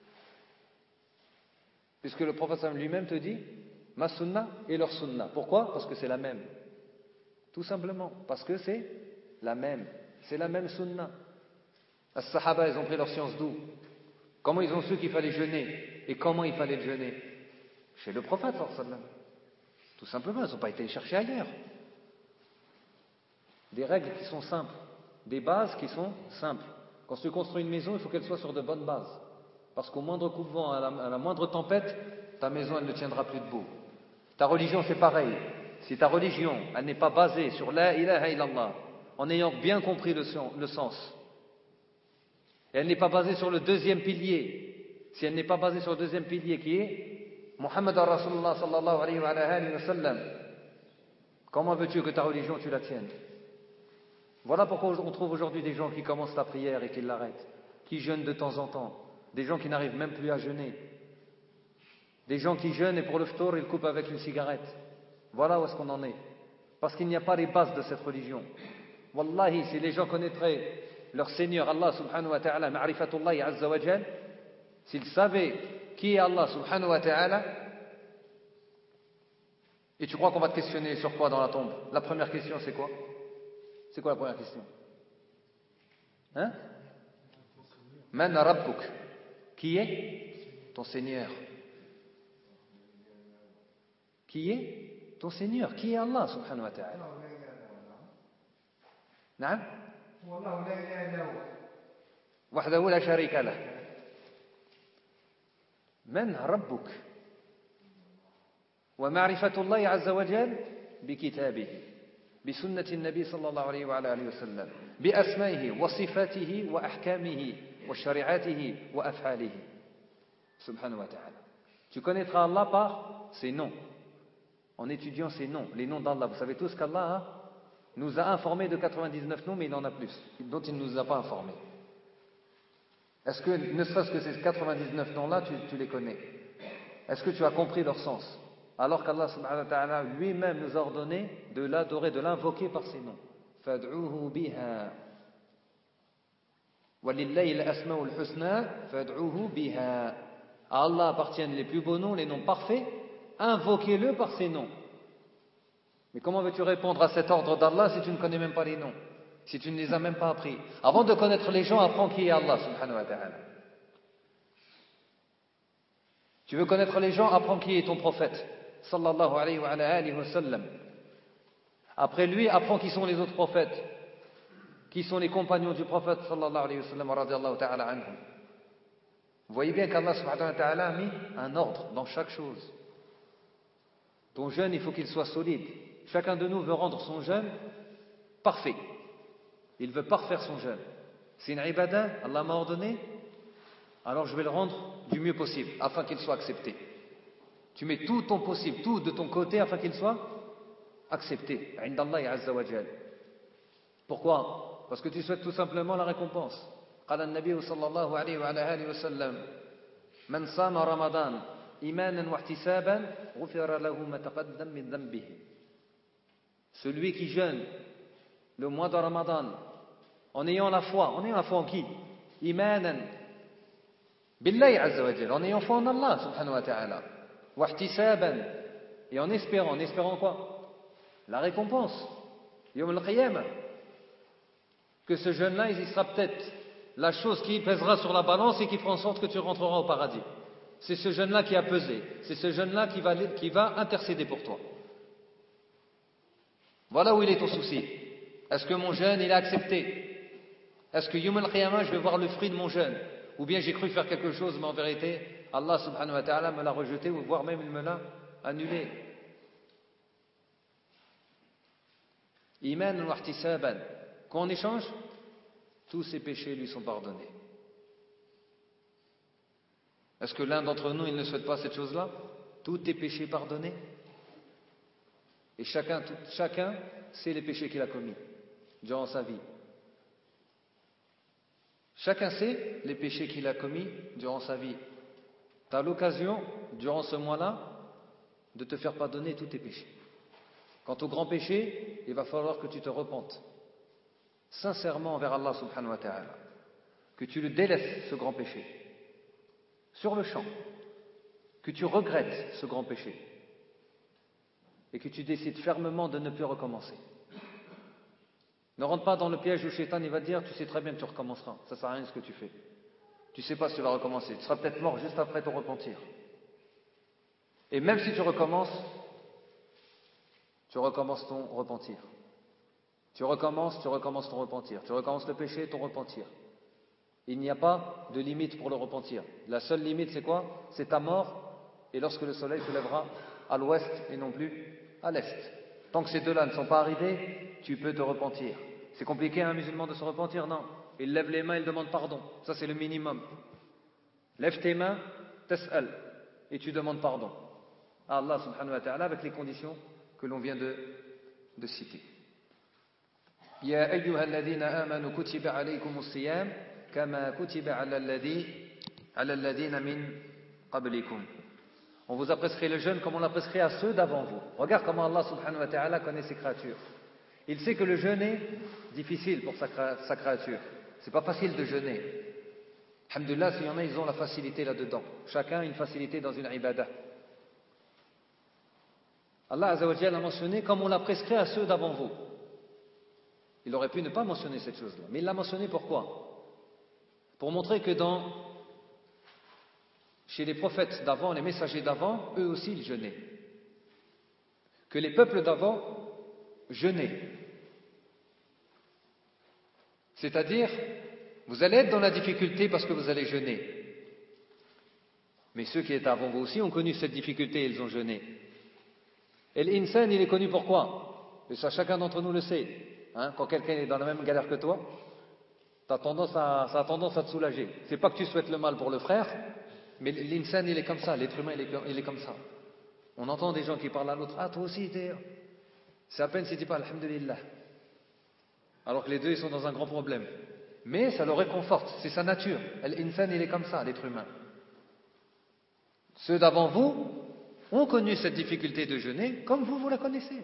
Puisque le prophète lui-même te dit, ma sunna et leur sunna. Pourquoi? Parce que c'est la même. Tout simplement, parce que c'est la même. C'est la même sunna. Les Sahaba, ils ont pris leur science d'où? Comment ils ont su qu'il fallait jeûner? Et comment il fallait le jeûner? Chez le prophète, sallallahu alayhi wa sallam. Tout simplement, ils n'ont pas été chercher ailleurs. Des règles qui sont simples, des bases qui sont simples. Quand tu construis une maison, il faut qu'elle soit sur de bonnes bases. Parce qu'au moindre coup de vent, à la, à la moindre tempête, ta maison, elle ne tiendra plus debout. Ta religion, c'est pareil. Si ta religion, elle n'est pas basée sur la ilaha illallah, en ayant bien compris le, le sens, et elle n'est pas basée sur le deuxième pilier, si elle n'est pas basée sur le deuxième pilier qui est Muhammad Rasulullah sallallahu alayhi wa sallam, comment veux-tu que ta religion, tu la tiennes? Voilà pourquoi on trouve aujourd'hui des gens qui commencent la prière et qui l'arrêtent, qui jeûnent de temps en temps, des gens qui n'arrivent même plus à jeûner, des gens qui jeûnent et pour le ftour, ils coupent avec une cigarette. Voilà où est-ce qu'on en est. Parce qu'il n'y a pas les bases de cette religion. Wallahi, si les gens connaîtraient leur Seigneur Allah subhanahu wa ta'ala, ma'rifatullahi azza wa jal, s'ils savaient qui est Allah subhanahu wa ta'ala, et tu crois qu'on va te questionner sur quoi dans la tombe? La première question, c'est quoi? C'est quoi la première question? Hein? Man rabbuk? Qui est ton Seigneur? Qui est ton Seigneur? Qui est Allah subhanahu wa ta'ala? نعم والله لا إله إلا هو وحده لا شريك له. من ربك؟ ومعرفة الله عز وجل بكتابه بسنة النبي صلى الله عليه وعلى آله وسلم بأسمائه وصفاته وأحكامه وشريعاته وأفعاله سبحانه وتعالى. Tu connaîtras Allah par ses noms, en étudiant ses noms, les noms d'Allah. Vous savez tous qu'Allah nous a informés de quatre-vingt-dix-neuf noms, mais il en a plus, dont il ne nous a pas informés. Est-ce que, ne serait-ce que ces quatre-vingt-dix-neuf noms-là, tu, tu les connais? Est-ce que tu as compris leur sens? Alors qu'Allah subhanahu wa ta'ala lui-même nous a ordonné de l'adorer, de l'invoquer par ses noms. Fad'uhu biha. Walillahi al-asma'ul husna, fad'uhu biha. À Allah appartiennent les plus beaux noms, les noms parfaits. Invoquez-le par ses noms. Mais comment veux-tu répondre à cet ordre d'Allah si tu ne connais même pas les noms, si tu ne les as même pas appris? Avant de connaître les gens, apprends qui est Allah subhanahu wa ta'ala. Tu veux connaître les gens, apprends qui est ton prophète sallallahu alayhi wa alihi wa sallam. Après lui, apprends qui sont les autres prophètes, qui sont les compagnons du prophète sallallahu alayhi wa sallam wa radiyallahu ta'ala anhum. Vous voyez bien qu'Allah subhanahu wa ta'ala a mis un ordre dans chaque chose. Ton jeûne, il faut qu'il soit solide. Chacun de nous veut rendre son jeûne parfait. Il veut parfaire son jeûne. C'est une ibadah, Allah m'a ordonné, alors je vais le rendre du mieux possible, afin qu'il soit accepté. Tu mets tout ton possible, tout de ton côté, afin qu'il soit accepté. Indallahi azza wa jal. Pourquoi? Parce que tu souhaites tout simplement la récompense. قال النبي صلى الله عليه وعلى آله وسلم من صام رمضان إيمانا واحتسابا غفر له ما تقدم من ذنبه. Celui qui jeûne le mois de Ramadan en ayant la foi, en ayant la foi en qui? Imanan billahi azza wa jalla, en ayant foi en Allah subhanahu wa ta'ala, wahtisaban, et en espérant, en espérant quoi? La récompense, yawm al-qiyamah, que ce jeûne-là, il sera peut-être la chose qui pèsera sur la balance et qui fera en sorte que tu rentreras au paradis. C'est ce jeûne-là qui a pesé, c'est ce jeûne-là qui va, qui va intercéder pour toi. Voilà où il est ton souci. Est-ce que mon jeûne, il est accepté? Est-ce que Yawm al-Qiyamah, je vais voir le fruit de mon jeûne? Ou bien j'ai cru faire quelque chose, mais en vérité, Allah subhanahu wa ta'ala me l'a rejeté, ou voire même il me l'a annulé. Iman wa ihtisaban. Qu'en échange, tous ses péchés lui sont pardonnés. Est-ce que l'un d'entre nous, il ne souhaite pas cette chose-là? Tous tes péchés pardonnés? Et chacun, tout, chacun sait les péchés qu'il a commis durant sa vie. Chacun sait les péchés qu'il a commis durant sa vie. tu as l'occasion, durant ce mois-là, de te faire pardonner tous tes péchés. Quant au grand péché, il va falloir que tu te repentes sincèrement envers Allah subhanahu wa ta'ala, que tu le délaisses, ce grand péché, sur le champ, que tu regrettes ce grand péché et que tu décides fermement de ne plus recommencer. Ne rentre pas dans le piège où Shaitan il va te dire tu sais très bien que tu recommenceras, ça ne sert à rien ce que tu fais. Tu ne sais pas si tu vas recommencer, tu seras peut-être mort juste après ton repentir. Et même si tu recommences, tu recommences ton repentir. Tu recommences, tu recommences ton repentir. Tu recommences le péché, ton repentir. Il n'y a pas de limite pour le repentir. La seule limite, c'est quoi? C'est ta mort et lorsque le soleil se lèvera à l'ouest et non plus à l'est. Tant que ces deux-là ne sont pas arrivés, tu peux te repentir. C'est compliqué à un musulman de se repentir? Non. Il lève les mains, il demande pardon. Ça, c'est le minimum. Lève tes mains, tas'al, et tu demandes pardon à Allah subhanahu wa ta'ala avec les conditions que l'on vient de, de citer. يا أيها الذين آمنوا كتب عليكم الصيام كما كتب على الذي على الذين من قبلكم. On vous a prescrit le jeûne comme on l'a prescrit à ceux d'avant vous. Regarde comment Allah subhanahu wa ta'ala connaît ses créatures. Il sait que le jeûne est difficile pour sa, sa créature. C'est pas facile de jeûner. Alhamdulillah, s'il y en a, ils ont la facilité là-dedans. Chacun a une facilité dans une ibadah. Allah Azza wa Jalla a mentionné comme on l'a prescrit à ceux d'avant vous. Il aurait pu ne pas mentionner cette chose-là. Mais il l'a mentionné pourquoi? Pour montrer que dans, chez les prophètes d'avant, les messagers d'avant, eux aussi ils jeûnaient. Que les peuples d'avant jeûnaient. C'est-à-dire, vous allez être dans la difficulté parce que vous allez jeûner. Mais ceux qui étaient avant vous aussi ont connu cette difficulté et ils ont jeûné. Et l'insan, il est connu pourquoi? Et ça, chacun d'entre nous le sait. Hein, quand quelqu'un est dans la même galère que toi, t'as tendance à, ça a tendance à te soulager. C'est pas que tu souhaites le mal pour le frère, mais l'insan, il est comme ça, l'être humain, il est, il est comme ça. On entend des gens qui parlent à l'autre, ah toi aussi, t'es... c'est à peine si tu dis pas alhamdulillah. Alors que les deux, ils sont dans un grand problème. Mais ça le réconforte, c'est sa nature. L'insan, il est comme ça, l'être humain. Ceux d'avant vous ont connu cette difficulté de jeûner, comme vous, vous la connaissez.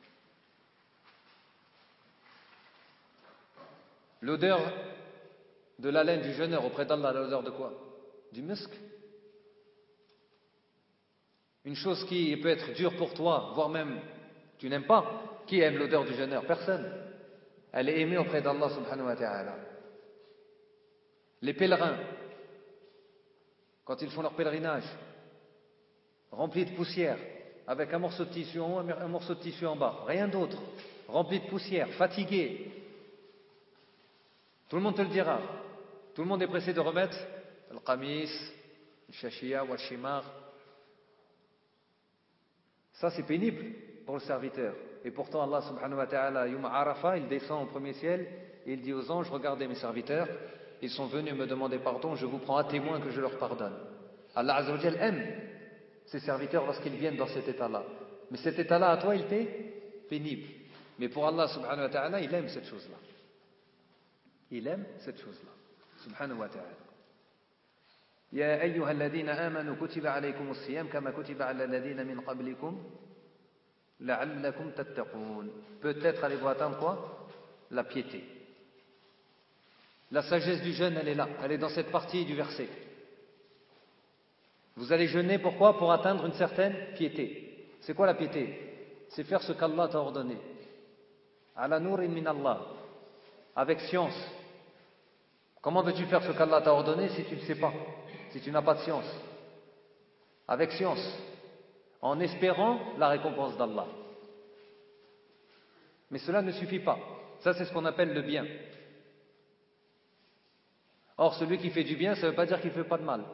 L'odeur de la laine du jeûneur auprès d'Allah, l'odeur de quoi? Du musc. Une chose qui peut être dure pour toi, voire même tu n'aimes pas. Qui aime l'odeur du jeûneur? Personne. Elle est aimée auprès d'Allah subhanahu wa ta'ala. Les pèlerins, quand ils font leur pèlerinage, remplis de poussière, avec un morceau de tissu en haut, un morceau de tissu en bas, rien d'autre, remplis de poussière, fatigués. Tout le monde te le dira. Tout le monde est pressé de remettre le qamis, le shashia ou le shimar. Ça, c'est pénible pour le serviteur. Et pourtant, Allah subhanahu wa ta'ala, Yom Arafah, il descend au premier ciel et il dit aux anges, regardez mes serviteurs, ils sont venus me demander pardon, je vous prends à témoin que je leur pardonne. Allah Azza wa Jal aime ses serviteurs lorsqu'ils viennent dans cet état-là. Mais cet état-là, à toi, il t'est pénible. Mais pour Allah subhanahu wa ta'ala, il aime cette chose-là. Il aime cette chose-là. Subhanahu wa ta'ala. يا أيها الذين آمنوا كتب عليكم الصيام كما كتب على الذين من قبلكم لعلكم تتقون. Peut-être allez-vous atteindre quoi? La piété. La sagesse du jeûne, elle est là. Elle est dans cette partie du verset. Vous allez jeûner pourquoi? Pour atteindre une certaine piété. C'est quoi la piété? C'est faire ce qu'Allah t'a ordonné. Ala nourin min Allah. Avec science. Comment veux-tu faire ce qu'Allah t'a ordonné si tu ne sais pas? Si tu n'as pas de science? Avec science. En espérant la récompense d'Allah. Mais cela ne suffit pas. Ça, c'est ce qu'on appelle le bien. Or, celui qui fait du bien, ça ne veut pas dire qu'il ne fait pas de mal.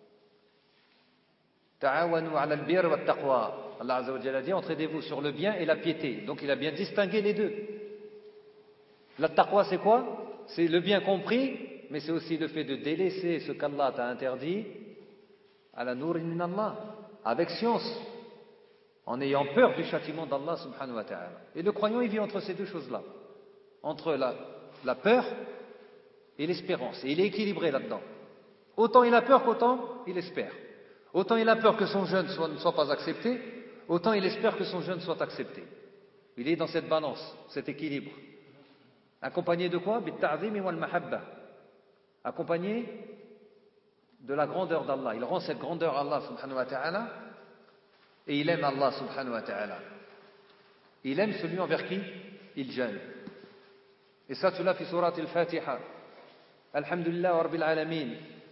Ta'awanu ala al-bir wa at-taqwa. Allah Azza wa Jalla dit, entraidez-vous sur le bien et la piété. Donc, il a bien distingué les deux. La taqwa, c'est quoi? C'est le bien compris, mais c'est aussi le fait de délaisser ce qu'Allah t'a interdit à la nourin min Allah, avec science, en ayant peur du châtiment d'Allah subhanahu wa ta'ala. Et le croyant, il vit entre ces deux choses-là, entre la, la peur et l'espérance. Et il est équilibré là-dedans. Autant il a peur qu'autant il espère. Autant il a peur que son jeûne soit- ne soit pas accepté, autant il espère que son jeûne soit accepté. Il est dans cette balance, cet équilibre. Accompagné de quoi? Bit-ta'zim wal mahabba. Accompagné de la grandeur d'Allah. Il rend cette grandeur à Allah subhanahu wa ta'ala et il aime Allah subhanahu wa ta'ala. Il aime celui envers qui il jeûne. Et ça, tu l'as fi surat al-Fatiha. Alhamdulillah wa rabbil alamin.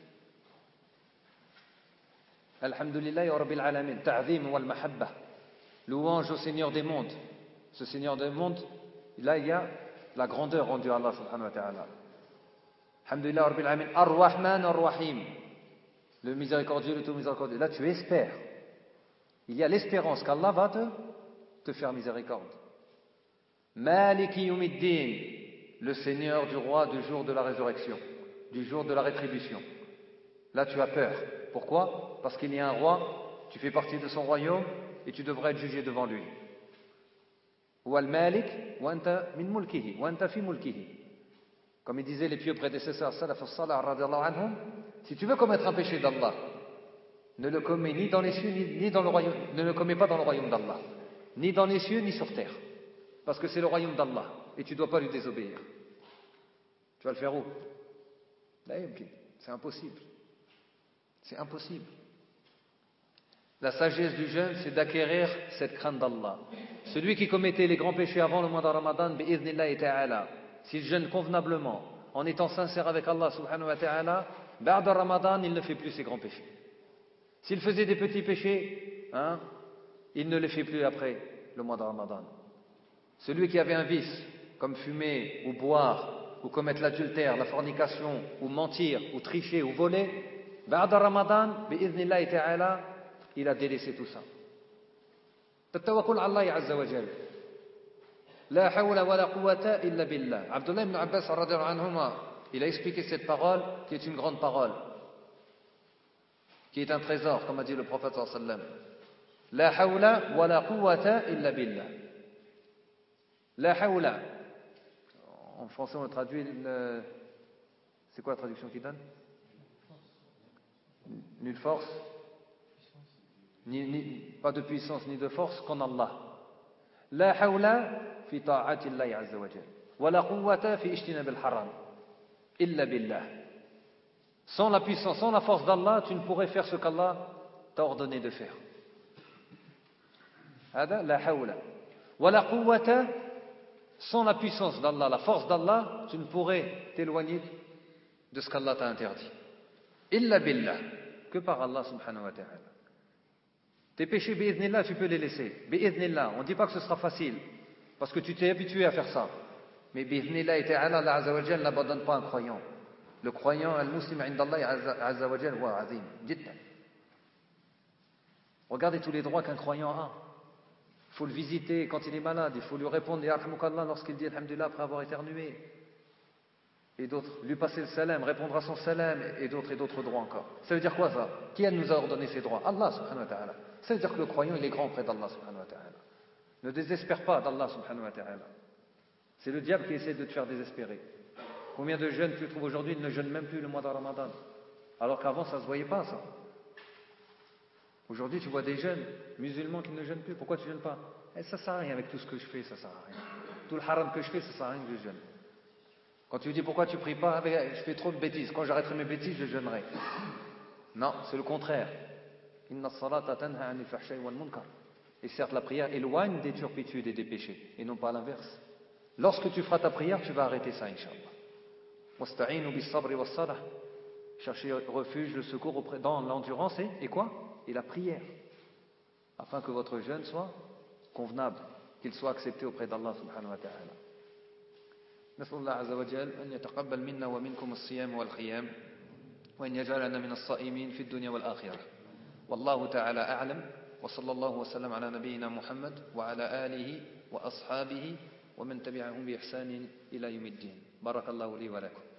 Alhamdulillah wa rabbil alamin. Ta'zim wal mahabba. Louange au Seigneur des mondes. Ce Seigneur des mondes, là il y a la grandeur rendue à Allah subhanahu wa ta'ala. Alhamdulillah wa rabbil alamin. Ar-Rahman ar-Rahim. Le miséricordieux, le tout miséricordieux. Là tu espères. Il y a l'espérance qu'Allah va te, te faire miséricorde. Maliki Yawmiddin. Le Seigneur du roi du jour de la résurrection, du jour de la rétribution. Là, tu as peur. Pourquoi? Parce qu'il y a un roi, tu fais partie de son royaume et tu devrais être jugé devant lui. Ou al-Malik, wa anta min mulkihi, wa anta fi mulkihi. Comme ils disaient les pieux prédécesseurs, salaf as-salah radiyallahu anhum, si tu veux commettre un péché d'Allah, ne le commets ni dans les cieux, ni, ni dans le royaume, ne le commets pas dans le royaume d'Allah, ni dans les cieux, ni sur terre. Parce que c'est le royaume d'Allah et tu ne dois pas lui désobéir. Tu vas le faire où? Là, c'est impossible. C'est impossible. La sagesse du jeûne, c'est d'acquérir cette crainte d'Allah. Celui qui commettait les grands péchés avant le mois de Ramadan, bi'idhnillahi ta'ala, s'il jeûne convenablement, en étant sincère avec Allah subhanahu wa ta'ala, ba'da Ramadan, il ne fait plus ses grands péchés. S'il faisait des petits péchés, hein, il ne les fait plus après le mois de Ramadan. Celui qui avait un vice, comme fumer ou boire, ou commettre l'adultère, la fornication, ou mentir, ou tricher, ou voler, ba'da Ramadan, bi'idhnillahi ta'ala, il a délaissé tout ça. Tawakkul ala Allah azza wa jal. La hawla wa la quwwata illa billah. Abdullah ibn Abbas radhiyallahu anhuma, il a expliqué cette parole qui est une grande parole, qui est un trésor, comme a dit le prophète sallallahu alayhi wa sallam. La hawla wa la quwwata illa billah. La hawla. En français, on traduit le... C'est quoi la traduction qu'il donne? Nulle force, ni, ni, pas de puissance ni de force qu'en Allah. La hawla fi ta'ati Allah azza wa jalla. Wa la quwwata fi ijtinab al-haram. Illa billah. Sans la puissance, sans la force d'Allah, tu ne pourrais faire ce qu'Allah t'a ordonné de faire. Hada la hawla. Wa la quwwata. Sans la puissance d'Allah, la force d'Allah, tu ne pourrais t'éloigner de ce qu'Allah t'a interdit. Illa billah, que par Allah subhanahu wa ta'ala. Tes péchés, bi'idhnillah, tu peux les laisser. Bi'idhnillah, on ne dit pas que ce sera facile, parce que tu t'es habitué à faire ça. Mais bi'idhnillah ta'ala, Allah azza wa jalla n'abandonne pas un croyant. Le croyant, al-muslim, indallah azza wa jalla, wa azim, jiddan. Regardez tous les droits qu'un croyant a. Il faut le visiter quand il est malade, il faut lui répondre yarhamukallah lorsqu'il dit alhamdulillah après avoir éternué. Et d'autres, lui passer le salam, répondre à son salam, et d'autres et d'autres droits encore. Ça veut dire quoi ça? Qui nous a ordonné ces droits? Allah subhanahu wa ta'ala. Ça veut dire que le croyant il est grand auprès d'Allah subhanahu wa ta'ala. Ne désespère pas d'Allah subhanahu wa ta'ala. C'est le diable qui essaie de te faire désespérer. Combien de jeunes tu trouves aujourd'hui ne jeûnent même plus le mois de Ramadan, alors qu'avant ça ne se voyait pas ça. Aujourd'hui, tu vois des jeunes musulmans qui ne jeûnent plus. Pourquoi tu ne jeûnes pas? Eh, ça ne sert à rien avec tout ce que je fais, ça ne sert à rien. Tout le haram que je fais, ça ne sert à rien que je jeûne. Quand tu lui dis pourquoi tu ne pries pas, je fais trop de bêtises. Quand j'arrêterai mes bêtises, je jeûnerai. Non, c'est le contraire. Inna salata tanha anil fahsha'i wal munkar. Et certes, la prière éloigne des turpitudes et des péchés, et non pas l'inverse. Lorsque tu feras ta prière, tu vas arrêter ça, Inch'Allah. Wasta'inu bis sabri was salah. Cherchez refuge, le secours auprès, dans l'endurance et, et quoi? Et la prière, afin que votre jeûne soit convenable, qu'il soit accepté auprès d'Allah subhanahu wa ta'ala. نسأل الله عز وجل أن يتقبل منا ومنكم الصيام والقيام وأن يجعلنا من الصائمين في الدنيا والآخرة والله تعالى أعلم وصلى الله وسلم على نبينا محمد وعلى آله وأصحابه ومن تبعهم بإحسان إلى يوم الدين بارك الله لي ولكم